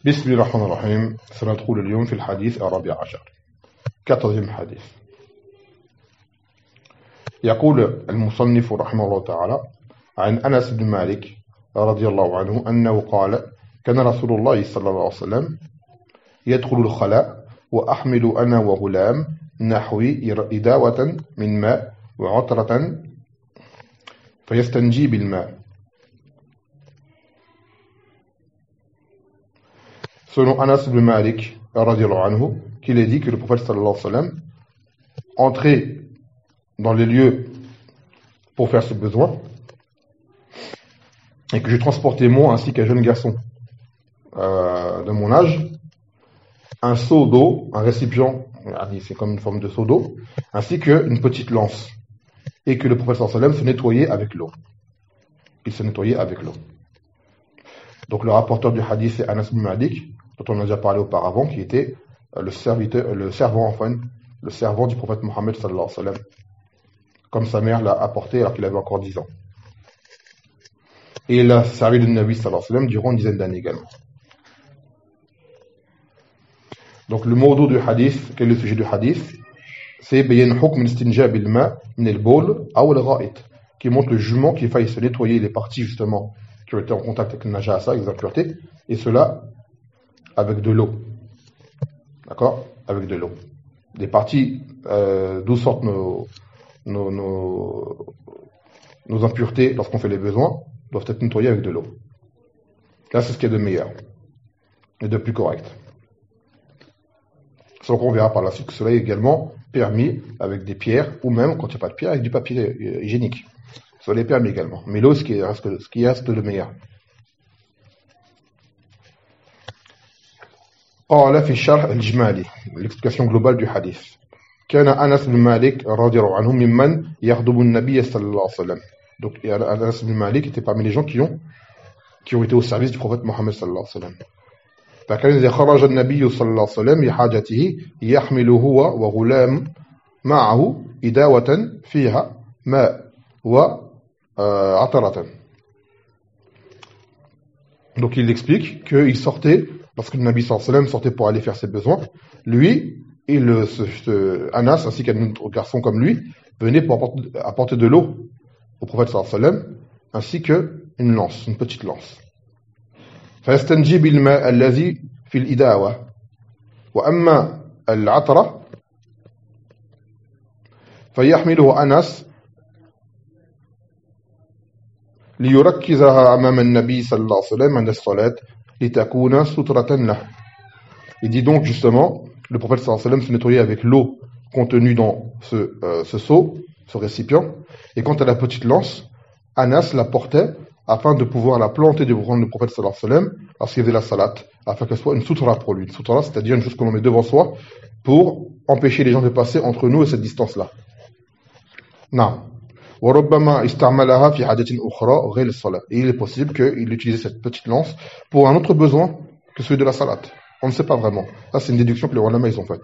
بسم الله الرحمن الرحيم. سندخل اليوم في الحديث الرابع عشر 14 حديث. يقول المصنف رحمه الله تعالى عن أنس بن مالك رضي الله عنه أنه قال كان رسول الله صلى الله عليه وسلم يدخل الخلاء وأحمل أنا وغلام نحوي إداوة من ماء وعطرة فيستنجي بالماء. Selon Anas ibn Malik, qu'il est dit que le prophète sallallahu alayhi wa sallam entrait dans les lieux pour faire ses besoins et que je transportais moi ainsi qu'un jeune garçon de mon âge un seau d'eau, un récipient, c'est comme une forme de seau d'eau, ainsi qu'une petite lance, et que le prophète sallallahu alayhi wa sallam se nettoyait avec l'eau. Il se nettoyait avec l'eau. Donc le rapporteur du hadith c'est Anas ibn Malik, dont on a déjà parlé auparavant, qui était le servant du prophète Mohammed sallallahu alayhi wa sallam, comme sa mère l'a apporté alors qu'il avait encore 10 ans. Et il a servi le Nabi sallallahu alayhi wa sallam durant une dizaine d'années également. Donc le mot du hadith, quel est le sujet du hadith? C'est bayan hukm al-istinja bil ma min al-bawl aw al-gha'it, qui montre le jugement qu'il faille se nettoyer les parties justement qui ont été en contact avec le najasa, avec les impuretés, et cela avec de l'eau. D'accord? Avec de l'eau. Les parties d'où sortent nos impuretés lorsqu'on fait les besoins doivent être nettoyées avec de l'eau. Là, c'est ce qu'il y a de meilleur et de plus correct. Sans qu'on verra par la suite que cela est également permis avec des pierres, ou même, quand il n'y a pas de pierre, avec du papier hygiénique. Cela est permis également. Mais l'eau, ce qui reste le meilleur. قال في الشرح الإجمالي l'explication globale du hadith. كان أنس بن مالك رضي الله عنه ممن يخدم النبي صلى الله عليه وسلم. Donc Anas ibn Malik était parmi les gens qui ont été au service du prophète Mohammed صلى الله عليه وسلم. فكان إذا خرج النبي صلى الله عليه وسلم لحاجته يحمل هو وغلام معه إداوة فيها ماء وعطرة. Donc il explique qu'il sortait, lorsque le Nabi sallallahu alayhi wa sallam sortait pour aller faire ses besoins, lui et Anas ainsi qu'un autre garçon comme lui venaient pour apporter de l'eau au prophète sallallahu alayhi wa sallam, ainsi qu'une lance, une petite lance. فيستنجي بالماء الذي في الإداوة وأما العطرة فيحمله أنس ليركزها أمام النبي صلى الله عليه وسلم عند الصلاة لتكون سترة له. Il dit donc justement, le prophète sallallahu alayhi wa sallam se nettoyait avec l'eau contenue dans ce seau, ce récipient, et quant à la petite lance, Anas la portait afin de pouvoir la planter devant le prophète sallallahu alayhi wa sallam lorsqu'il faisait la salat, afin qu'elle soit une sutra pour lui. Une sutra, c'est-à-dire une chose que l'on met devant soi pour empêcher les gens de passer entre nous et cette distance-là. Non. Et il est possible qu'il utilise cette petite lance pour un autre besoin que celui de la salat. On ne sait pas vraiment. Ça, c'est une déduction que les ulama ils ont faite.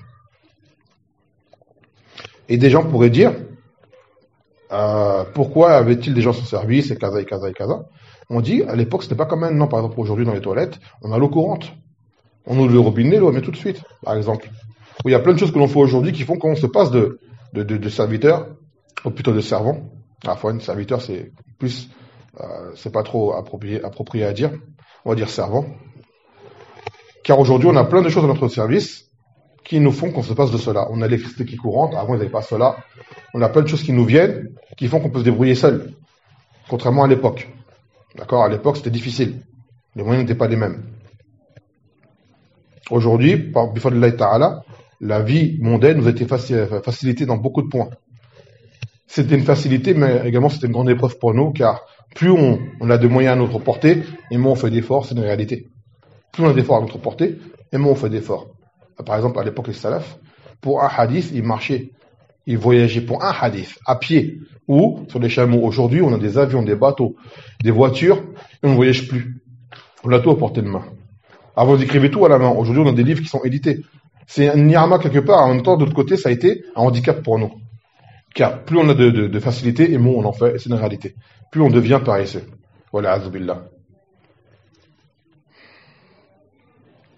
Et des gens pourraient dire pourquoi avait-il des gens sur service et kaza et kaza et kaza. On dit à l'époque c'était pas comme maintenant. Par exemple aujourd'hui dans les toilettes on a l'eau courante, on ouvre le robinet, l'eau met tout de suite par exemple. Ou il y a plein de choses que l'on fait aujourd'hui qui font qu'on se passe de serviteur ou plutôt de servant. À la fois un serviteur c'est plus c'est pas trop approprié à dire, on va dire servant, car aujourd'hui on a plein de choses à notre service qui nous font qu'on se passe de cela. On a l'électricité qui est courante, avant ils n'avaient pas cela. On a plein de choses qui nous viennent, qui font qu'on peut se débrouiller seul. Contrairement à l'époque. D'accord? À l'époque, c'était difficile. Les moyens n'étaient pas les mêmes. Aujourd'hui, par bifadlillahi ta'ala, la vie mondaine nous a été facilitée dans beaucoup de points. C'était une facilité, mais également c'était une grande épreuve pour nous, car plus on a de moyens à notre portée, et moins on fait d'efforts, c'est une réalité. Plus on a d'efforts à notre portée, et moins on fait d'efforts. Par exemple, à l'époque, les salafs, pour un hadith, ils marchaient, ils voyageaient pour un hadith, à pied, ou sur des chameaux. Aujourd'hui, on a des avions, des bateaux, des voitures, et on ne voyage plus. On a tout à portée de main. Avant, on écrivait tout à la main. Aujourd'hui, on a des livres qui sont édités. C'est un ni'ama quelque part. En même temps, de l'autre côté, ça a été un handicap pour nous. Car plus on a de facilité, et moins on en fait, et c'est une réalité. Plus on devient paresseux. Voilà, azubillah.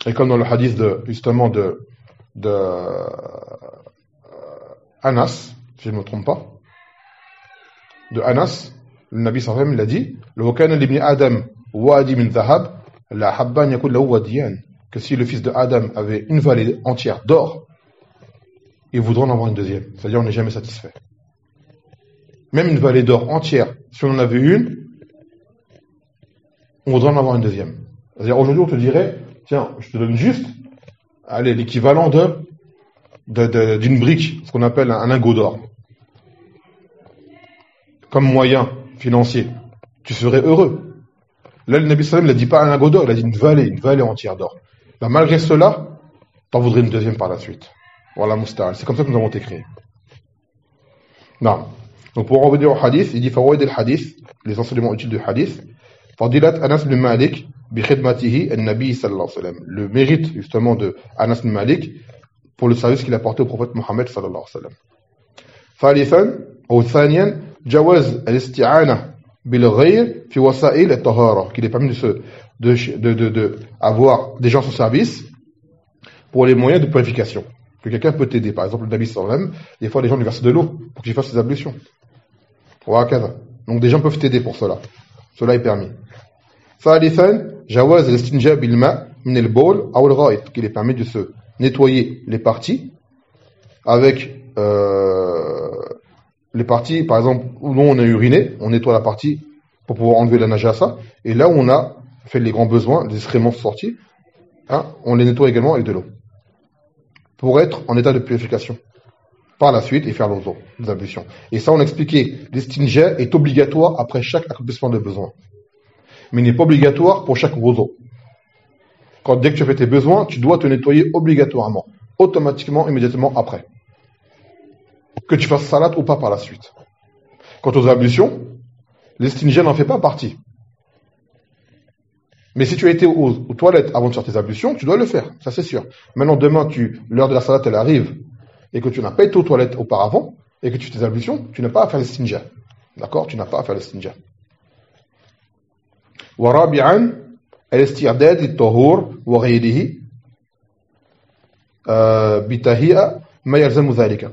Et comme dans le hadith justement de Anas, si je ne me trompe pas, de Anas, le Nabi sallallahu alayhi wa sallam l'a dit, لو كان لابن آدم وادي من ذهب لأحب أن يكون له واديان, que si le fils de Adam avait une vallée entière d'or, il voudrait en avoir une deuxième. C'est-à-dire on n'est jamais satisfait. Même une vallée d'or entière, si on en avait une, on voudrait en avoir une deuxième. C'est-à-dire aujourd'hui on te dirait, tiens, je te donne juste, allez, l'équivalent d'une brique, ce qu'on appelle un lingot d'or. Comme moyen financier, tu serais heureux. Là, le Nabi sallam ne dit pas un lingot d'or, il a dit une vallée entière d'or. Là, malgré cela, t'en voudrais une deuxième par la suite. Voilà, Mousta'al. C'est comme ça que nous avons été créés. Non. Donc, pour revenir au hadith, il dit Fawaid al-hadith, les enseignements utiles du hadith. Fadilat Anas bin Malik, bi khidmatihi al-Nabi sallallahu alayhi wa sallam. Le mérite, justement, de Anas bin Malik pour le service qu'il a apporté au prophète Mohammed sallallahu alayhi wa sallam. Thalithan, ou thaniyan, jawaz al-isti'ana bil-ghayr fi wasa'il al-tahara, qu'il est permis de avoir des gens à son service pour les moyens de purification. Que quelqu'un peut t'aider. Par exemple, le Nabi sallallahu alayhi wa sallam, des fois les gens lui versent de l'eau pour qu'il fasse ses ablutions. Donc des gens peuvent t'aider pour cela. Cela est permis. Thalithan, jawaz al-istinja bil-ma' min al-bawl aw al-gha'it, qu'il est permis de se nettoyer les parties avec les parties, par exemple, où on a uriné, on nettoie la partie pour pouvoir enlever la najasa, et là où on a fait les grands besoins, les excréments sortis, hein, on les nettoie également avec de l'eau, pour être en état de purification. Par la suite, et faire l'ozo, les ablutions. Et ça, on a expliqué, l'istinja est obligatoire après chaque accomplissement de besoin. Mais il n'est pas obligatoire pour chaque wudu. Dès que tu fais tes besoins, tu dois te nettoyer obligatoirement, automatiquement, immédiatement après. Que tu fasses salat ou pas par la suite. Quant aux ablutions, l'istinja n'en fait pas partie. Mais si tu as été aux toilettes avant de faire tes ablutions, tu dois le faire, ça c'est sûr. Maintenant, demain, l'heure de la salat, elle arrive, et que tu n'as pas été aux toilettes auparavant, et que tu fais tes ablutions, tu n'as pas à faire l'istinja. D'accord? Tu n'as pas à faire l'istinja. Wa rabi'an, al-isti'dad lit-tahur wa ghayrihi bi tahiyya ma yalzamu dhalika.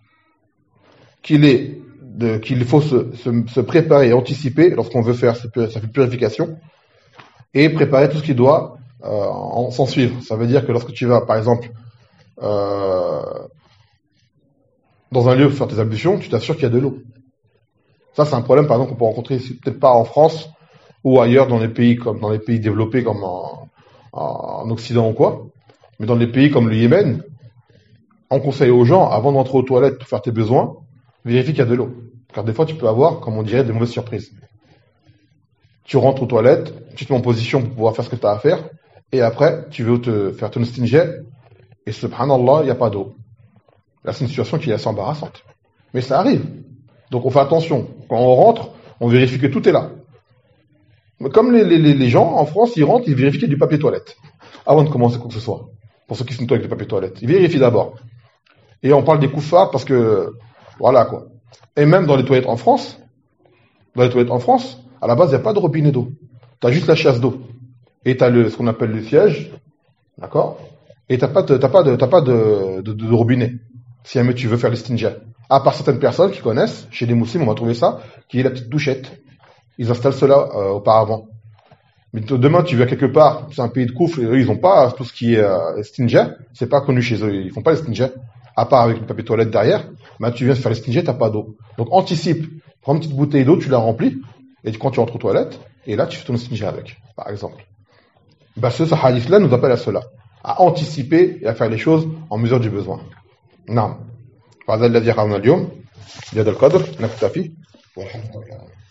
Qu'il faut se préparer et anticiper lorsqu'on veut faire cette purification et préparer tout ce qui doit s'en suivre. Ça veut dire que lorsque tu vas, par exemple, dans un lieu pour faire tes ablutions, tu t'assures qu'il y a de l'eau. Ça, c'est un problème, par exemple, qu'on peut rencontrer peut-être pas en France ou ailleurs dans les pays développés comme en Occident ou quoi, mais dans les pays comme le Yémen, on conseille aux gens, avant d'entrer aux toilettes pour faire tes besoins, vérifie qu'il y a de l'eau. Car des fois, tu peux avoir, comme on dirait, des mauvaises surprises. Tu rentres aux toilettes, tu te mets en position pour pouvoir faire ce que tu as à faire, et après, tu veux te faire ton istinja, et subhanallah, il n'y a pas d'eau. Là, c'est une situation qui est assez embarrassante. Mais ça arrive. Donc, on fait attention. Quand on rentre, on vérifie que tout est là. Comme les gens, en France, ils rentrent, ils vérifient qu'il y a du papier toilette. Avant de commencer quoi que ce soit. Pour ceux qui se nettoient avec du papier toilette. Ils vérifient d'abord. Et on parle des koufars parce que, voilà quoi. Et même dans les toilettes en France, à la base, il n'y a pas de robinet d'eau. Tu as juste la chasse d'eau. Et tu as ce qu'on appelle le siège. D'accord? Et t'as pas de robinet. Si jamais tu veux faire l'istinja. À part certaines personnes qui connaissent, chez les musulmans, on va trouver ça, qui est la petite douchette. Ils installent cela auparavant. Mais demain, tu vas quelque part, c'est un pays de koufr, et eux, ils n'ont pas tout ce qui est istinja. C'est pas connu chez eux. Ils font pas l'istinja. À part avec le papier toilette derrière. Mais tu viens de faire l'istinja, t'as pas d'eau. Donc, anticipe. Prends une petite bouteille d'eau, tu la remplis. Et quand tu rentres aux toilettes, et là, tu fais ton istinja avec, par exemple. Ce hadith-là nous appelle à cela. À anticiper et à faire les choses en mesure du besoin. نعم. فهذا الذي قرأنا اليوم بهذا القدر نكتفي والحمد لله.